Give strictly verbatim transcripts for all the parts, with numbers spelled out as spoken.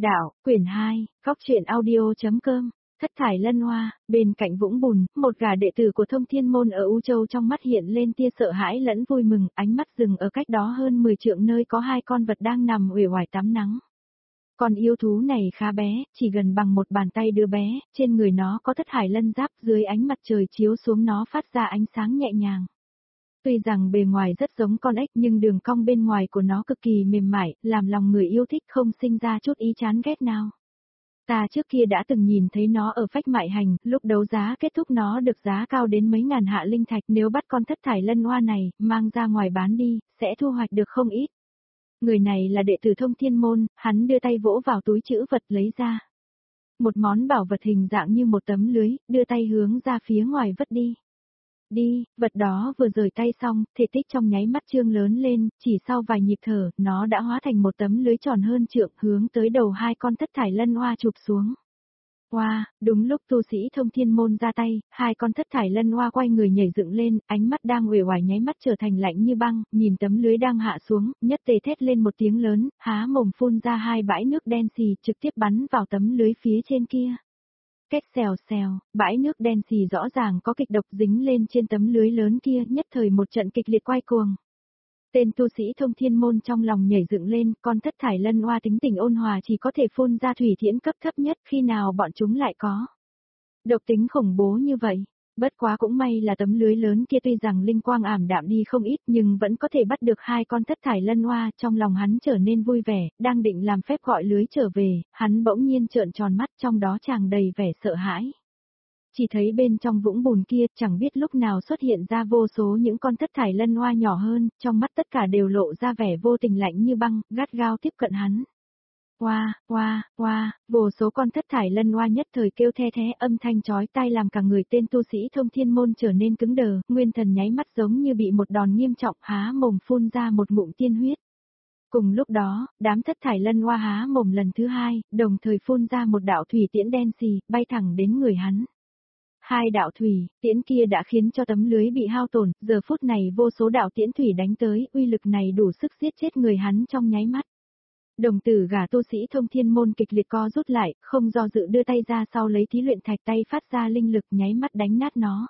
Đạo, quyển hai, góc truyện audio.com, Thất thải lân hoa, bên cạnh vũng bùn, một gã đệ tử của Thông Thiên Môn ở U Châu trong mắt hiện lên tia sợ hãi lẫn vui mừng, ánh mắt dừng ở cách đó hơn mười trượng nơi có hai con vật đang nằm uể oải tắm nắng. Con yêu thú này khá bé, chỉ gần bằng một bàn tay đứa bé, trên người nó có thất hải lân giáp, dưới ánh mặt trời chiếu xuống nó phát ra ánh sáng nhẹ nhàng. Tuy rằng bề ngoài rất giống con ếch nhưng đường cong bên ngoài của nó cực kỳ mềm mại, làm lòng người yêu thích không sinh ra chút ý chán ghét nào. Ta trước kia đã từng nhìn thấy nó ở Phách Mại Hành, lúc đấu giá kết thúc nó được giá cao đến mấy ngàn hạ linh thạch, nếu bắt con thất thải lân hoa này, mang ra ngoài bán đi, sẽ thu hoạch được không ít. Người này là đệ tử Thông Thiên Môn, hắn đưa tay vỗ vào túi trữ vật lấy ra. Một món bảo vật hình dạng như một tấm lưới, đưa tay hướng ra phía ngoài vứt đi. Đi, vật đó vừa rời tay xong, thể tích trong nháy mắt trương lớn lên, chỉ sau vài nhịp thở, nó đã hóa thành một tấm lưới tròn hơn trượng hướng tới đầu hai con thất thải lân hoa chụp xuống. Wow, đúng lúc tu sĩ Thông Thiên Môn ra tay, hai con thất thải lân hoa quay người nhảy dựng lên, ánh mắt đang uể oải nháy mắt trở thành lạnh như băng, nhìn tấm lưới đang hạ xuống, nhất tề thét lên một tiếng lớn, há mồm phun ra hai bãi nước đen xì trực tiếp bắn vào tấm lưới phía trên kia. Két xèo xèo, bãi nước đen xì rõ ràng có kịch độc dính lên trên tấm lưới lớn kia, nhất thời một trận kịch liệt quay cuồng. Tên tu sĩ Thông Thiên Môn trong lòng nhảy dựng lên, con thất thải lân hoa tính tình ôn hòa chỉ có thể phun ra thủy thiễn cấp thấp nhất, khi nào bọn chúng lại có độc tính khủng bố như vậy. Bất quá cũng may là tấm lưới lớn kia tuy rằng linh quang ảm đạm đi không ít nhưng vẫn có thể bắt được hai con thất thải lân hoa, trong lòng hắn trở nên vui vẻ, đang định làm phép gọi lưới trở về, hắn bỗng nhiên trợn tròn mắt, trong đó tràn đầy vẻ sợ hãi. Chỉ thấy bên trong vũng bùn kia chẳng biết lúc nào xuất hiện ra vô số những con thất thải lân hoa nhỏ hơn, trong mắt tất cả đều lộ ra vẻ vô tình lạnh như băng, gắt gao tiếp cận hắn. Oa, oa, oa, vô số con thất thải lân hoa nhất thời kêu the thế, âm thanh chói tai làm cả người tên tu sĩ Thông Thiên Môn trở nên cứng đờ, nguyên thần nháy mắt giống như bị một đòn nghiêm trọng, há mồm phun ra một ngụm tiên huyết. Cùng lúc đó, đám thất thải lân hoa há mồm lần thứ hai, đồng thời phun ra một đạo thủy tiễn đen xì, bay thẳng đến người hắn. Hai đạo thủy, tiễn kia đã khiến cho tấm lưới bị hao tổn, giờ phút này vô số đạo tiễn thủy đánh tới, uy lực này đủ sức giết chết người hắn trong nháy mắt. Đồng tử gã tu sĩ Thông Thiên Môn kịch liệt co rút lại, không do dự đưa tay ra sau lấy thí luyện thạch, tay phát ra linh lực nháy mắt đánh nát nó.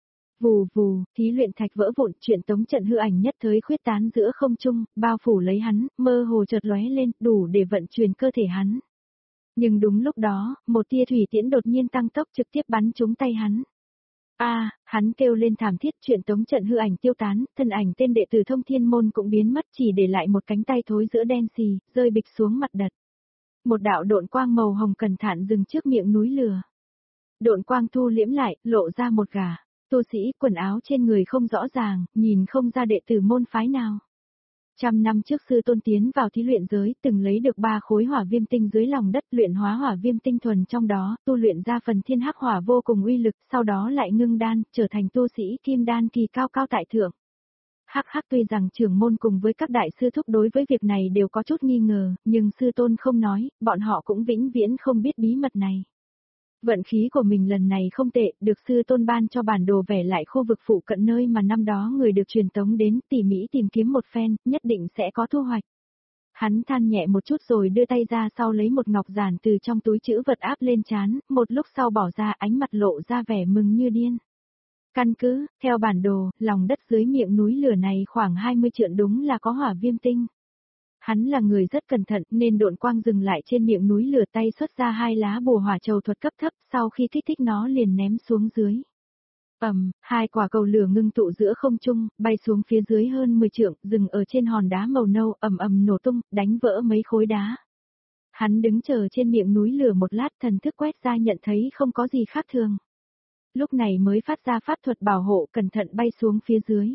Vù vù, thí luyện thạch vỡ vụn, chuyện tống trận hư ảnh nhất thời khuyết tán giữa không trung, bao phủ lấy hắn, mơ hồ chợt lóe lên, đủ để vận chuyển cơ thể hắn. Nhưng đúng lúc đó, một tia thủy tiễn đột nhiên tăng tốc trực tiếp bắn trúng tay hắn. A, à, hắn kêu lên thảm thiết, chuyện tống trận hư ảnh tiêu tán, thân ảnh tên đệ tử Thông Thiên Môn cũng biến mất, chỉ để lại một cánh tay thối giữa đen xì, rơi bịch xuống mặt đất. Một đạo độn quang màu hồng cẩn thận dừng trước miệng núi lửa. Độn quang thu liễm lại, lộ ra một gã tu sĩ, quần áo trên người không rõ ràng, nhìn không ra đệ tử môn phái nào. Trăm năm trước sư tôn tiến vào thí luyện giới, từng lấy được ba khối hỏa viêm tinh dưới lòng đất, luyện hóa hỏa viêm tinh thuần trong đó, tu luyện ra phần thiên hắc hỏa vô cùng uy lực, sau đó lại ngưng đan, trở thành tu sĩ kim đan kỳ cao cao tại thượng. Hắc hắc, tuy rằng trưởng môn cùng với các đại sư thúc đối với việc này đều có chút nghi ngờ, nhưng sư tôn không nói, bọn họ cũng vĩnh viễn không biết bí mật này. Vận khí của mình lần này không tệ, được sư tôn ban cho bản đồ vẽ lại khu vực phụ cận nơi mà năm đó người được truyền tống đến, tỉ mỉ tìm kiếm một phen, nhất định sẽ có thu hoạch. Hắn than nhẹ một chút rồi đưa tay ra sau lấy một ngọc giản từ trong túi trữ vật áp lên trán, một lúc sau bỏ ra, ánh mặt lộ ra vẻ mừng như điên. Căn cứ, theo bản đồ, lòng đất dưới miệng núi lửa này khoảng hai mươi trượng đúng là có hỏa viêm tinh. Hắn là người rất cẩn thận nên độn quang dừng lại trên miệng núi lửa, tay xuất ra hai lá bùa hỏa trầu thuật cấp thấp, sau khi kích thích nó liền ném xuống dưới. Ầm, hai quả cầu lửa ngưng tụ giữa không trung, bay xuống phía dưới hơn mười trượng, dừng ở trên hòn đá màu nâu, ầm ầm nổ tung, đánh vỡ mấy khối đá. Hắn đứng chờ trên miệng núi lửa một lát, thần thức quét ra nhận thấy không có gì khác thường. Lúc này mới phát ra pháp thuật bảo hộ, cẩn thận bay xuống phía dưới.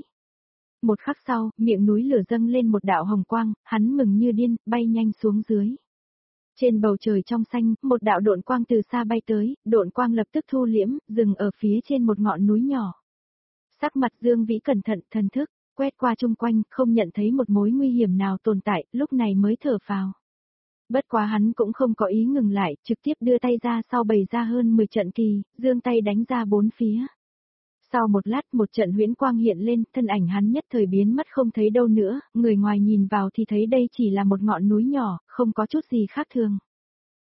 Một khắc sau, miệng núi lửa dâng lên một đạo hồng quang, hắn mừng như điên, bay nhanh xuống dưới. Trên bầu trời trong xanh, một đạo độn quang từ xa bay tới, độn quang lập tức thu liễm, dừng ở phía trên một ngọn núi nhỏ. Sắc mặt Dương Vĩ cẩn thận, thần thức, quét qua chung quanh, không nhận thấy một mối nguy hiểm nào tồn tại, lúc này mới thở phào. Bất quá hắn cũng không có ý ngừng lại, trực tiếp đưa tay ra sau bày ra hơn mười trận kỳ, giương tay đánh ra bốn phía. Sau một lát một trận huyễn quang hiện lên, thân ảnh hắn nhất thời biến mất không thấy đâu nữa, người ngoài nhìn vào thì thấy đây chỉ là một ngọn núi nhỏ, không có chút gì khác thường.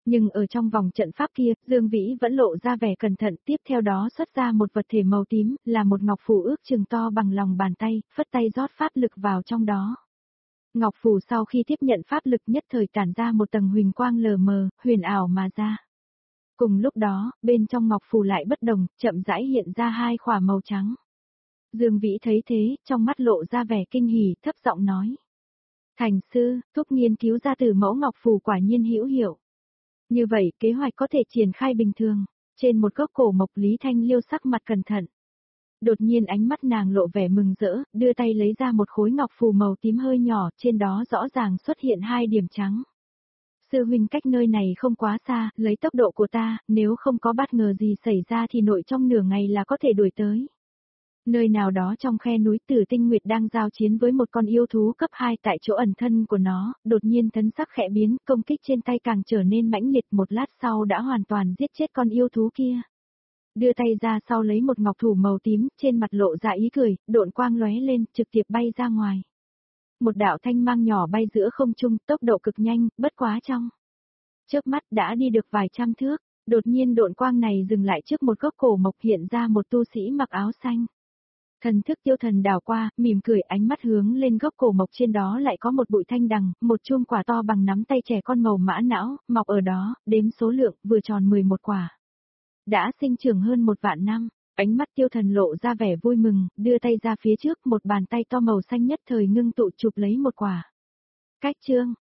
Nhưng ở trong vòng trận pháp kia, Dương Vĩ vẫn lộ ra vẻ cẩn thận, tiếp theo đó xuất ra một vật thể màu tím, là một ngọc phù ước chừng to bằng lòng bàn tay, phất tay rót pháp lực vào trong đó. Ngọc phù sau khi tiếp nhận pháp lực nhất thời tản ra một tầng huỳnh quang lờ mờ, huyền ảo mà ra. Cùng lúc đó, bên trong ngọc phù lại bất đồng, chậm rãi hiện ra hai khỏa màu trắng. Dương Vĩ thấy thế, trong mắt lộ ra vẻ kinh hỉ, thấp giọng nói. Thành sư, thúc nghiên cứu ra từ mẫu ngọc phù quả nhiên hữu hiệu. Như vậy, kế hoạch có thể triển khai bình thường. Trên một gốc cổ mộc Lý Thanh Liêu sắc mặt cẩn thận. Đột nhiên ánh mắt nàng lộ vẻ mừng rỡ, đưa tay lấy ra một khối ngọc phù màu tím hơi nhỏ, trên đó rõ ràng xuất hiện hai điểm trắng. Sư huynh cách nơi này không quá xa, lấy tốc độ của ta, nếu không có bất ngờ gì xảy ra thì nội trong nửa ngày là có thể đuổi tới. Nơi nào đó trong khe núi Tử Tinh Nguyệt đang giao chiến với một con yêu thú cấp hai tại chỗ ẩn thân của nó, đột nhiên thân sắc khẽ biến, công kích trên tay càng trở nên mãnh liệt, một lát sau đã hoàn toàn giết chết con yêu thú kia. Đưa tay ra sau lấy một ngọc thủ màu tím, trên mặt lộ ra ý cười, độn quang lóe lên, trực tiếp bay ra ngoài. Một đạo thanh mang nhỏ bay giữa không trung, tốc độ cực nhanh, bất quá trong chớp mắt đã đi được vài trăm thước, đột nhiên độn quang này dừng lại trước một gốc cổ mộc, hiện ra một tu sĩ mặc áo xanh. Thần thức Tiêu Thần đảo qua, mỉm cười, ánh mắt hướng lên gốc cổ mộc, trên đó lại có một bụi thanh đằng, một chum quả to bằng nắm tay trẻ con màu mã não, mọc ở đó, đếm số lượng, vừa tròn mười một quả. Đã sinh trưởng hơn một vạn năm, ánh mắt Tiêu Thần lộ ra vẻ vui mừng, đưa tay ra phía trước, một bàn tay to màu xanh nhất thời ngưng tụ chụp lấy một quả. Cách chương,